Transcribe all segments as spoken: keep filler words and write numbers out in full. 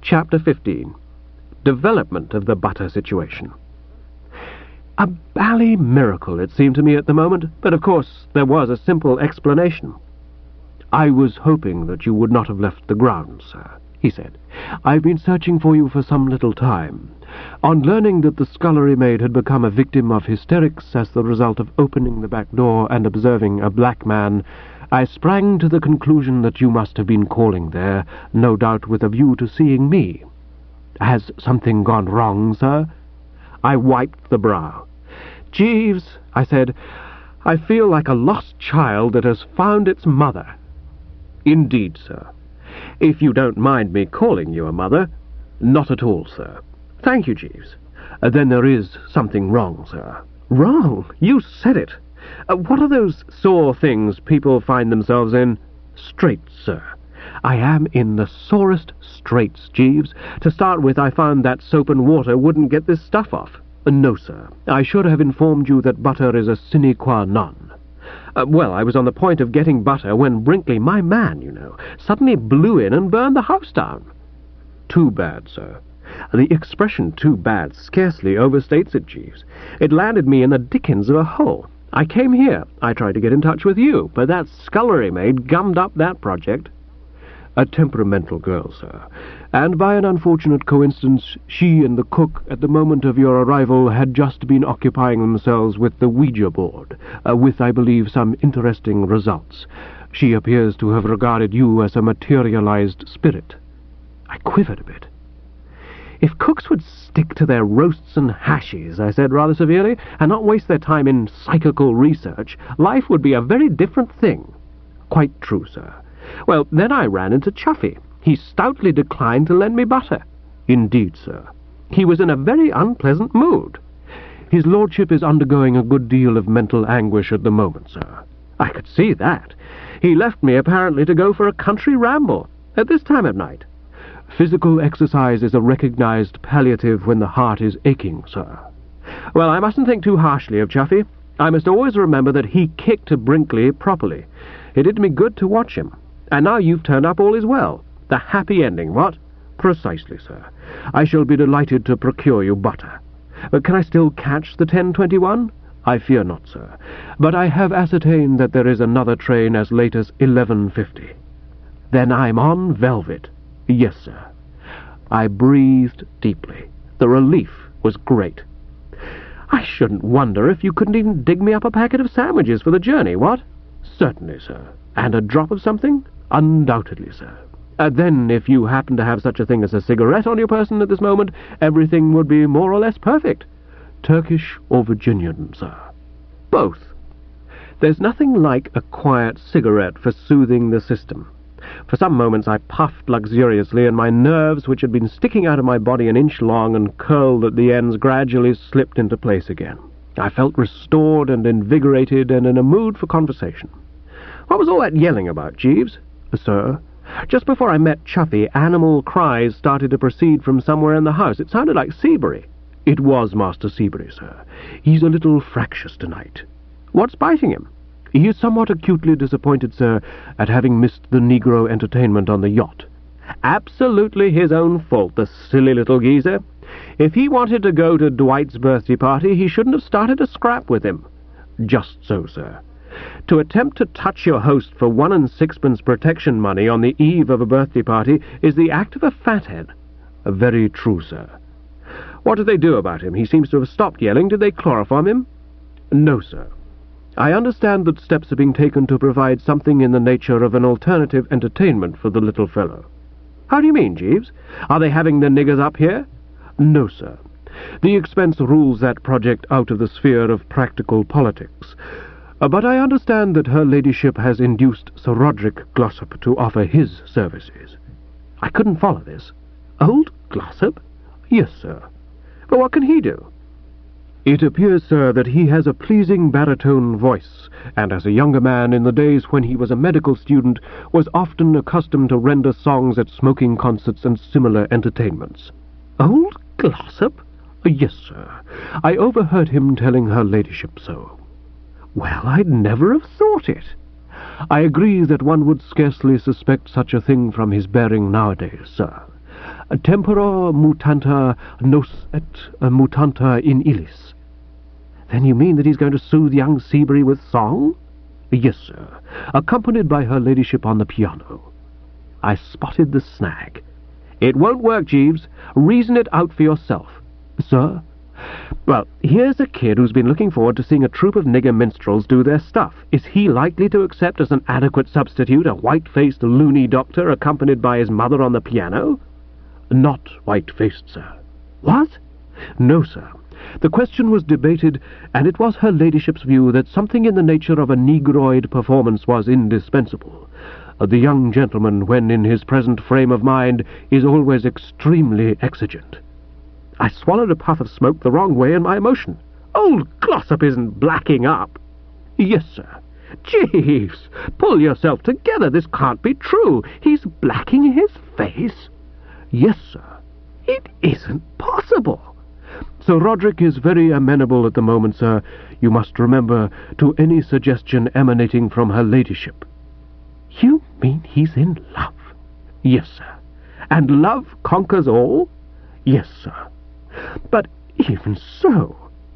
Chapter fifteen. Development of the butter situation. A bally miracle, it seemed to me at the moment, but of course there was a simple explanation. "I was hoping that you would not have left the grounds, sir," he said. "I've been searching for you for some little time. On learning that the scullery maid had become a victim of hysterics as the result of opening the back door and observing a black man, I sprang to the conclusion that you must have been calling there, no doubt with a view to seeing me. Has something gone wrong, sir?" I wiped the brow. "Jeeves," I said, "I feel like a lost child that has found its mother." "Indeed, sir. If you don't mind me calling you a mother." "Not at all, sir." "Thank you, Jeeves. Uh, then there is something wrong, sir." "Wrong? You said it. Uh, what are those sore things people find themselves in?" "Straits, sir. I am in the sorest straits, Jeeves. To start with, I found that soap and water wouldn't get this stuff off." Uh, "No, sir. I should have informed you that butter is a sine qua non." Uh, well, I was on the point of getting butter when Brinkley, my man, you know, suddenly blew in and burned the house down." "Too bad, sir." "The expression too bad scarcely overstates it, Jeeves. It landed me in the dickens of a hole. I came here. I tried to get in touch with you, but that scullery maid gummed up that project." "A temperamental girl, sir, and by an unfortunate coincidence, she and the cook at the moment of your arrival had just been occupying themselves with the Ouija board, uh, with, I believe, some interesting results. She appears to have regarded you as a materialized spirit." I quivered a bit. "If cooks would stick to their roasts and hashes," I said rather severely, "and not waste their time in psychical research, life would be a very different thing." "Quite true, sir. Well, then I ran into Chuffy. He stoutly declined to lend me butter." "Indeed, sir." "He was in a very unpleasant mood." "His lordship is undergoing a good deal of mental anguish at the moment, sir." I could see that. He left me apparently to go for a country ramble at this time of night. "Physical exercise is a recognized palliative when the heart is aching, sir." "Well, I mustn't think too harshly of Chuffy. I must always remember that he kicked Brinkley properly. It did me good to watch him. And now you've turned up all is well. The happy ending, what?" "Precisely, sir. I shall be delighted to procure you butter. But can I still catch the ten twenty-one? "I fear not, sir. But I have ascertained that there is another train as late as eleven fifty. "Then I'm on velvet." "Yes, sir." I breathed deeply. The relief was great. "I shouldn't wonder if you couldn't even dig me up a packet of sandwiches for the journey, what?" "Certainly, sir." "And a drop of something?" "Undoubtedly, sir." Uh, then, if you happen to have such a thing as a cigarette on your person at this moment, everything would be more or less perfect." "Turkish or Virginian, sir?" "Both." There's nothing like a quiet cigarette for soothing the system. For some moments I puffed luxuriously, and my nerves, which had been sticking out of my body an inch long and curled at the ends, gradually slipped into place again. I felt restored and invigorated and in a mood for conversation. "What was all that yelling about, Jeeves?" "Sir?" "Just before I met Chuffy, animal cries started to proceed from somewhere in the house. It sounded like Seabury." "It was Master Seabury, sir. He's a little fractious tonight." "What's biting him?" "He is somewhat acutely disappointed, sir, at having missed the Negro entertainment on the yacht." "Absolutely his own fault, the silly little geezer. If he wanted to go to Dwight's birthday party, he shouldn't have started a scrap with him." "Just so, sir. To attempt to touch your host for one and sixpence protection money on the eve of a birthday party is the act of a fathead." "Very true, sir." "What did they do about him? He seems to have stopped yelling. Did they chloroform him?" "No, sir. I understand that steps are being taken to provide something in the nature of an alternative entertainment for the little fellow." "How do you mean, Jeeves? Are they having the niggers up here?" "No, sir. The expense rules that project out of the sphere of practical politics. Uh, but I understand that her ladyship has induced Sir Roderick Glossop to offer his services." I couldn't follow this. "Old Glossop?" "Yes, sir." "But what can he do?" "It appears, sir, that he has a pleasing baritone voice, and as a younger man, in the days when he was a medical student, was often accustomed to render songs at smoking concerts and similar entertainments." "Old Glossop?" "Yes, sir. I overheard him telling her ladyship so." "Well, I'd never have thought it." "I agree that one would scarcely suspect such a thing from his bearing nowadays, sir. Tempora mutanta nos et mutanta in illis. Then you mean that he's going to soothe young Seabury with song? Yes, sir, accompanied by her ladyship on the piano. I spotted the snag. It won't work, Jeeves. Reason it out for yourself. Sir? Well, here's a kid who's been looking forward to seeing a troupe of nigger minstrels do their stuff. Is he likely to accept as an adequate substitute a white-faced loony doctor accompanied by his mother on the piano? Not white-faced, sir. What? No, sir. The question was debated, and it was her ladyship's view that something in the nature of a negroid performance was indispensable. Uh, the young gentleman, when in his present frame of mind, is always extremely exigent. I swallowed a puff of smoke the wrong way in my emotion. Old Glossop isn't blacking up. Yes, sir. Jeeves, pull yourself together. This can't be true. He's blacking his face. Yes, sir. It isn't possible. Sir Roderick is very amenable at the moment, sir. You must remember, to any suggestion emanating from her ladyship. You mean he's in love? Yes, sir. And love conquers all? Yes, sir. But even so...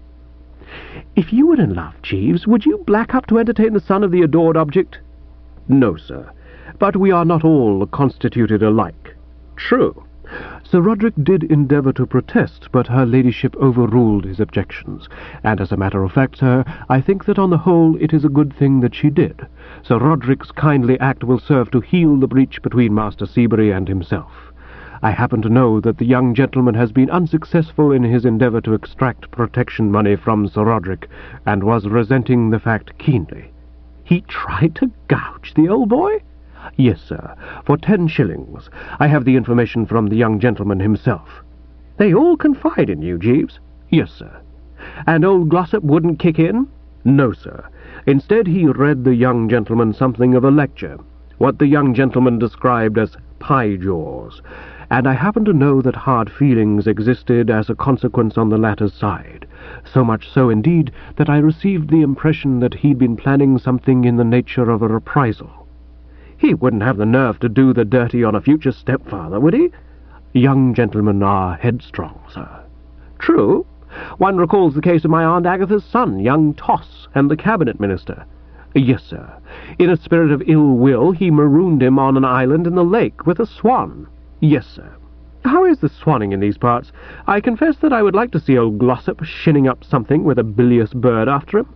If you were in love, Jeeves, would you black up to entertain the son of the adored object? No, sir. But we are not all constituted alike. True. Sir Roderick did endeavour to protest, but her ladyship overruled his objections, and as a matter of fact, sir, I think that on the whole it is a good thing that she did. Sir Roderick's kindly act will serve to heal the breach between Master Seabury and himself. I happen to know that the young gentleman has been unsuccessful in his endeavour to extract protection money from Sir Roderick, and was resenting the fact keenly. He tried to gouge the old boy? Yes, sir, for ten shillings. I have the information from the young gentleman himself. They all confide in you, Jeeves? Yes, sir. And old Glossop wouldn't kick in? No, sir. Instead, he read the young gentleman something of a lecture, what the young gentleman described as pie-jaws, and I happen to know that hard feelings existed as a consequence on the latter's side, so much so indeed that I received the impression that he'd been planning something in the nature of a reprisal. He wouldn't have the nerve to do the dirty on a future stepfather, would he? Young gentlemen are headstrong, sir. True. One recalls the case of my Aunt Agatha's son, young Toss, and the cabinet minister. Yes, sir. In a spirit of ill will, he marooned him on an island in the lake with a swan. Yes, sir. How is the swanning in these parts? I confess that I would like to see old Glossop shinning up something with a bilious bird after him.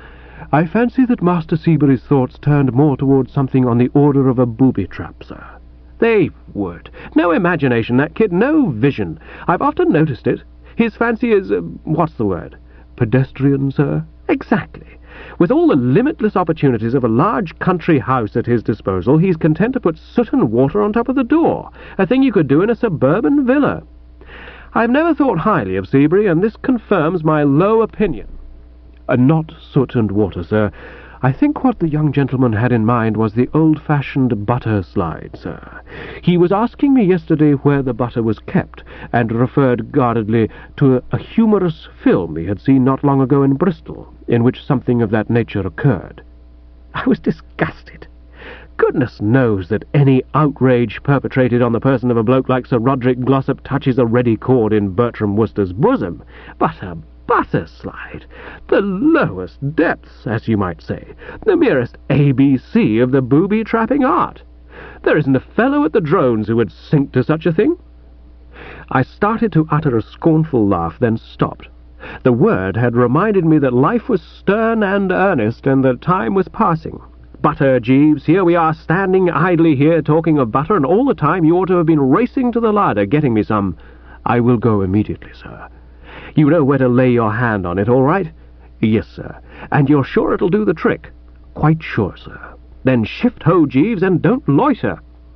I fancy that Master Seabury's thoughts turned more towards something on the order of a booby-trap, sir. They would. No imagination, that kid, no vision. I've often noticed it. His fancy is, uh, what's the word? Pedestrian, sir? Exactly. With all the limitless opportunities of a large country house at his disposal, he's content to put soot and water on top of the door, a thing you could do in a suburban villa. I've never thought highly of Seabury, and this confirms my low opinion. Uh, not soot and water, sir. I think what the young gentleman had in mind was the old-fashioned butter slide, sir. He was asking me yesterday where the butter was kept, and referred guardedly to a, a humorous film he had seen not long ago in Bristol, in which something of that nature occurred. I was disgusted. Goodness knows that any outrage perpetrated on the person of a bloke like Sir Roderick Glossop touches a ready chord in Bertram Wooster's bosom, but a butter slide, the lowest depths, as you might say, the merest A B C of the booby-trapping art. There isn't a fellow at the Drones who would sink to such a thing. I started to utter a scornful laugh, then stopped. The word had reminded me that life was stern and earnest, and that time was passing. Butter, Jeeves, here we are standing idly here talking of butter, and all the time you ought to have been racing to the larder getting me some. I will go immediately, sir. You know where to lay your hand on it, all right? Yes, sir. And you're sure it'll do the trick? Quite sure, sir. Then shift ho, Jeeves, and don't loiter.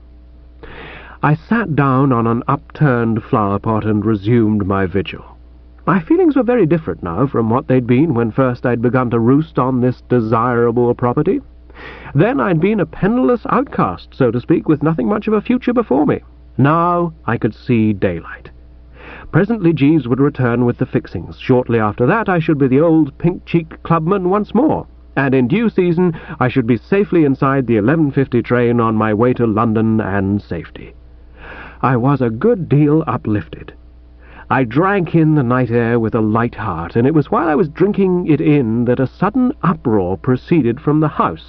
I sat down on an upturned flower-pot and resumed my vigil. My feelings were very different now from what they'd been when first I'd begun to roost on this desirable property. Then I'd been a penniless outcast, so to speak, with nothing much of a future before me. Now I could see daylight. Presently Jeeves would return with the fixings. Shortly after that I should be the old pink-cheeked clubman once more, and in due season I should be safely inside the eleven fifty train on my way to London and safety. I was a good deal uplifted. I drank in the night air with a light heart, and it was while I was drinking it in that a sudden uproar proceeded from the house.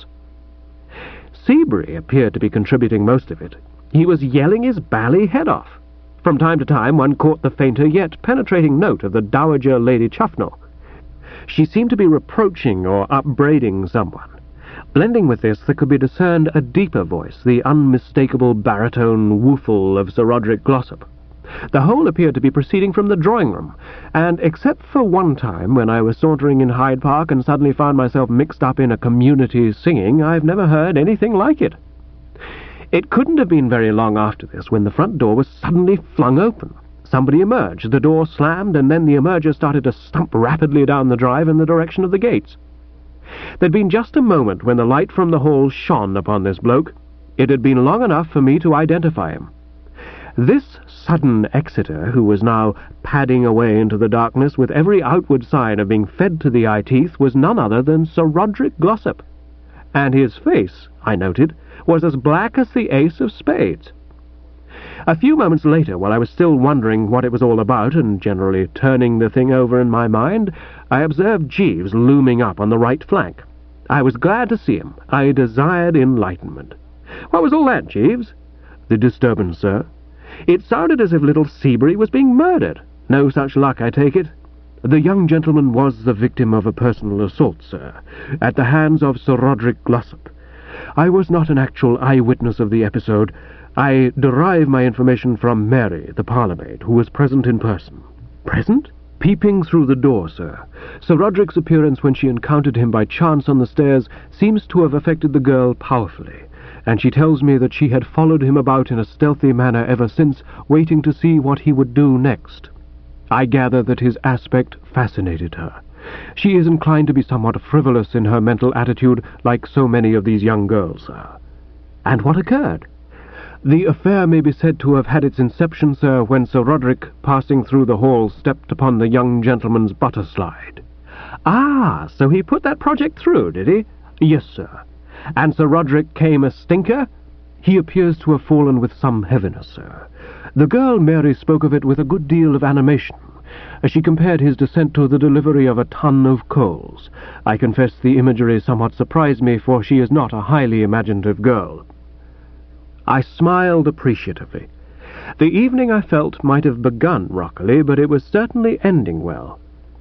Seabury appeared to be contributing most of it. He was yelling his bally head off. From time to time one caught the fainter yet penetrating note of the Dowager Lady Chuffnell. She seemed to be reproaching or upbraiding someone. Blending with this there could be discerned a deeper voice, the unmistakable baritone woofle of Sir Roderick Glossop. The whole appeared to be proceeding from the drawing-room, and except for one time when I was sauntering in Hyde Park and suddenly found myself mixed up in a community singing, I've never heard anything like it. It couldn't have been very long after this when the front door was suddenly flung open. Somebody emerged, the door slammed, and then the emerger started to stump rapidly down the drive in the direction of the gates. There'd been just a moment when the light from the hall shone upon this bloke. It had been long enough for me to identify him. This sudden exeter, who was now padding away into the darkness with every outward sign of being fed to the eye-teeth, was none other than Sir Roderick Glossop. And his face, I noted, was as black as the ace of spades. A few moments later, while I was still wondering what it was all about and generally turning the thing over in my mind, I observed Jeeves looming up on the right flank. I was glad to see him. I desired enlightenment. What was all that, Jeeves? The disturbance, sir. It sounded as if little Seabury was being murdered. No such luck, I take it. The young gentleman was the victim of a personal assault, sir, at the hands of Sir Roderick Glossop. I was not an actual eyewitness of the episode. I derive my information from Mary, the parlour-maid, who was present in person. Present? Peeping through the door, sir. Sir Roderick's appearance when she encountered him by chance on the stairs seems to have affected the girl powerfully, and she tells me that she had followed him about in a stealthy manner ever since, waiting to see what he would do next. I gather that his aspect fascinated her. She is inclined to be somewhat frivolous in her mental attitude, like so many of these young girls, sir. And what occurred? The affair may be said to have had its inception, sir, when Sir Roderick, passing through the hall, stepped upon the young gentleman's butter slide. Ah, so he put that project through, did he? Yes, sir. And Sir Roderick came a stinker? He appears to have fallen with some heaviness, sir. The girl Mary spoke of it with a good deal of animation. She compared his descent to the delivery of a ton of coals. I confess the imagery somewhat surprised me, for she is not a highly imaginative girl. I smiled appreciatively. The evening, I felt, might have begun rockily, but it was certainly ending well.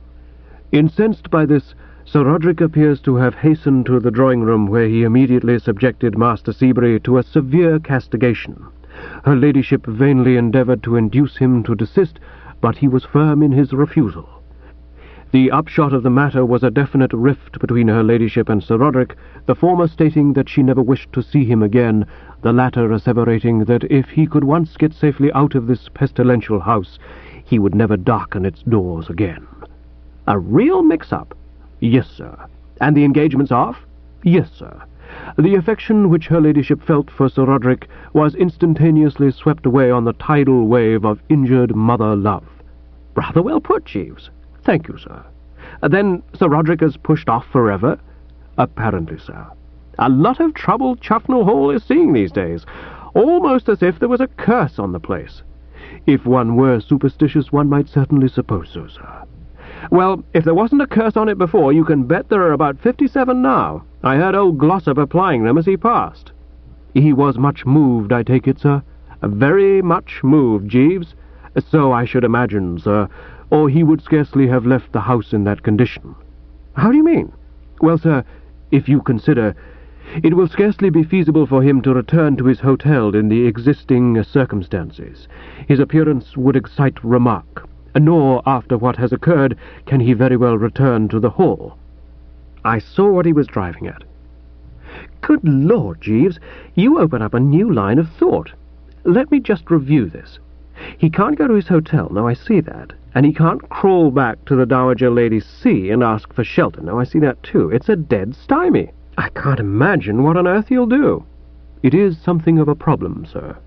Incensed by this, Sir Roderick appears to have hastened to the drawing-room, where he immediately subjected Master Seabury to a severe castigation. Her ladyship vainly endeavoured to induce him to desist, but he was firm in his refusal. The upshot of the matter was a definite rift between her ladyship and Sir Roderick, the former stating that she never wished to see him again, the latter asseverating that if he could once get safely out of this pestilential house, he would never darken its doors again. A real mix-up? Yes, sir. And the engagement's off? Yes, sir. The affection which her ladyship felt for Sir Roderick was instantaneously swept away on the tidal wave of injured mother love. Rather well put, Jeeves. Thank you, sir. Then Sir Roderick has pushed off forever? Apparently, sir. A lot of trouble Chuffnell Hall is seeing these days, almost as if there was a curse on the place. If one were superstitious, one might certainly suppose so, sir. Well, if there wasn't a curse on it before, you can bet there are about fifty-seven now. I heard old Glossop applying them as he passed. He was much moved, I take it, sir? Very much moved, Jeeves. So I should imagine, sir, or he would scarcely have left the house in that condition. How do you mean? Well, sir, if you consider, it will scarcely be feasible for him to return to his hotel in the existing circumstances. His appearance would excite remark, nor, after what has occurred, can he very well return to the hall. I saw what he was driving at. Good Lord, Jeeves, you open up a new line of thought. Let me just review this. He can't go to his hotel, now I see that, and he can't crawl back to the Dowager Lady C and ask for shelter, now I see that too. It's a dead stymie. I can't imagine what on earth he'll do. It is something of a problem, sir.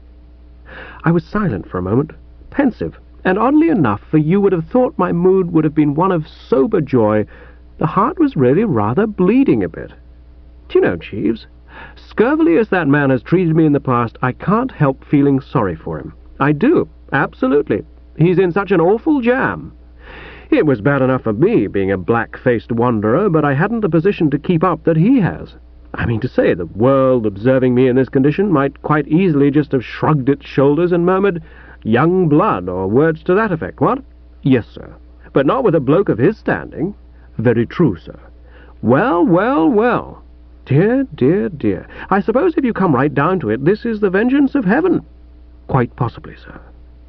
I was silent for a moment, pensive, and oddly enough, for you would have thought my mood would have been one of sober joy, the heart was really rather bleeding a bit. Do you know, Jeeves, scurvily as that man has treated me in the past, I can't help feeling sorry for him. I do, absolutely. He's in such an awful jam. It was bad enough for me, being a black-faced wanderer, but I hadn't the position to keep up that he has. I mean to say, the world, observing me in this condition, might quite easily just have shrugged its shoulders and murmured, "Young blood," or words to that effect, what? Yes, sir. But not with a bloke of his standing. Very true, sir. Well, well, well. Dear, dear, dear. I suppose if you come right down to it, this is the vengeance of heaven. Quite possibly, sir.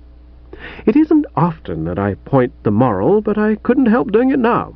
It isn't often that I point the moral, but I couldn't help doing it now.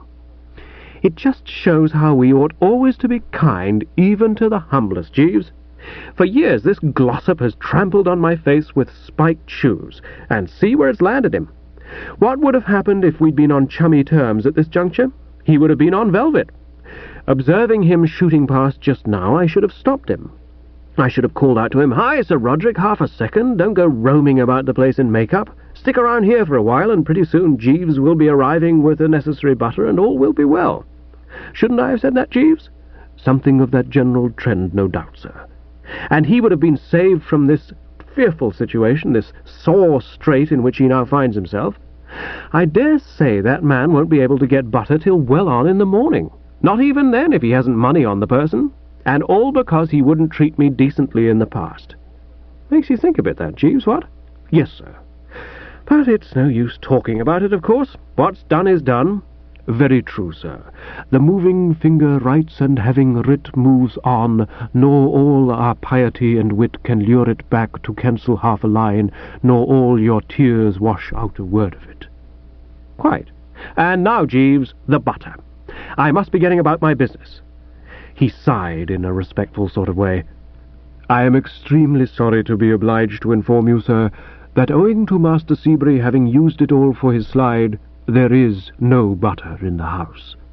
It just shows how we ought always to be kind even to the humblest, Jeeves. For years this Glossop has trampled on my face with spiked shoes, and see where it's landed him. What would have happened if we'd been on chummy terms at this juncture? He would have been on velvet. Observing him shooting past just now, I should have stopped him. I should have called out to him, "Hi, Sir Roderick, half a second. Don't go roaming about the place in make-up. Stick around here for a while, and pretty soon Jeeves will be arriving with the necessary butter, and all will be well." Shouldn't I have said that, Jeeves? Something of that general trend, no doubt, sir. And he would have been saved from this fearful situation, this sore strait in which he now finds himself. I dare say that man won't be able to get butter till well on in the morning. Not even then, if he hasn't money on the person. And all because he wouldn't treat me decently in the past. Makes you think a bit, that, Jeeves, what? Yes, sir. But it's no use talking about it, of course. What's done is done. Very true, sir. The moving finger writes, and having writ moves on, nor all our piety and wit can lure it back to cancel half a line, nor all your tears wash out a word of it. Quite. And now, Jeeves, the butter. I must be getting about my business. He sighed in a respectful sort of way. I am extremely sorry to be obliged to inform you, sir, that owing to Master Seabury having used it all for his slide, there is no butter in the house.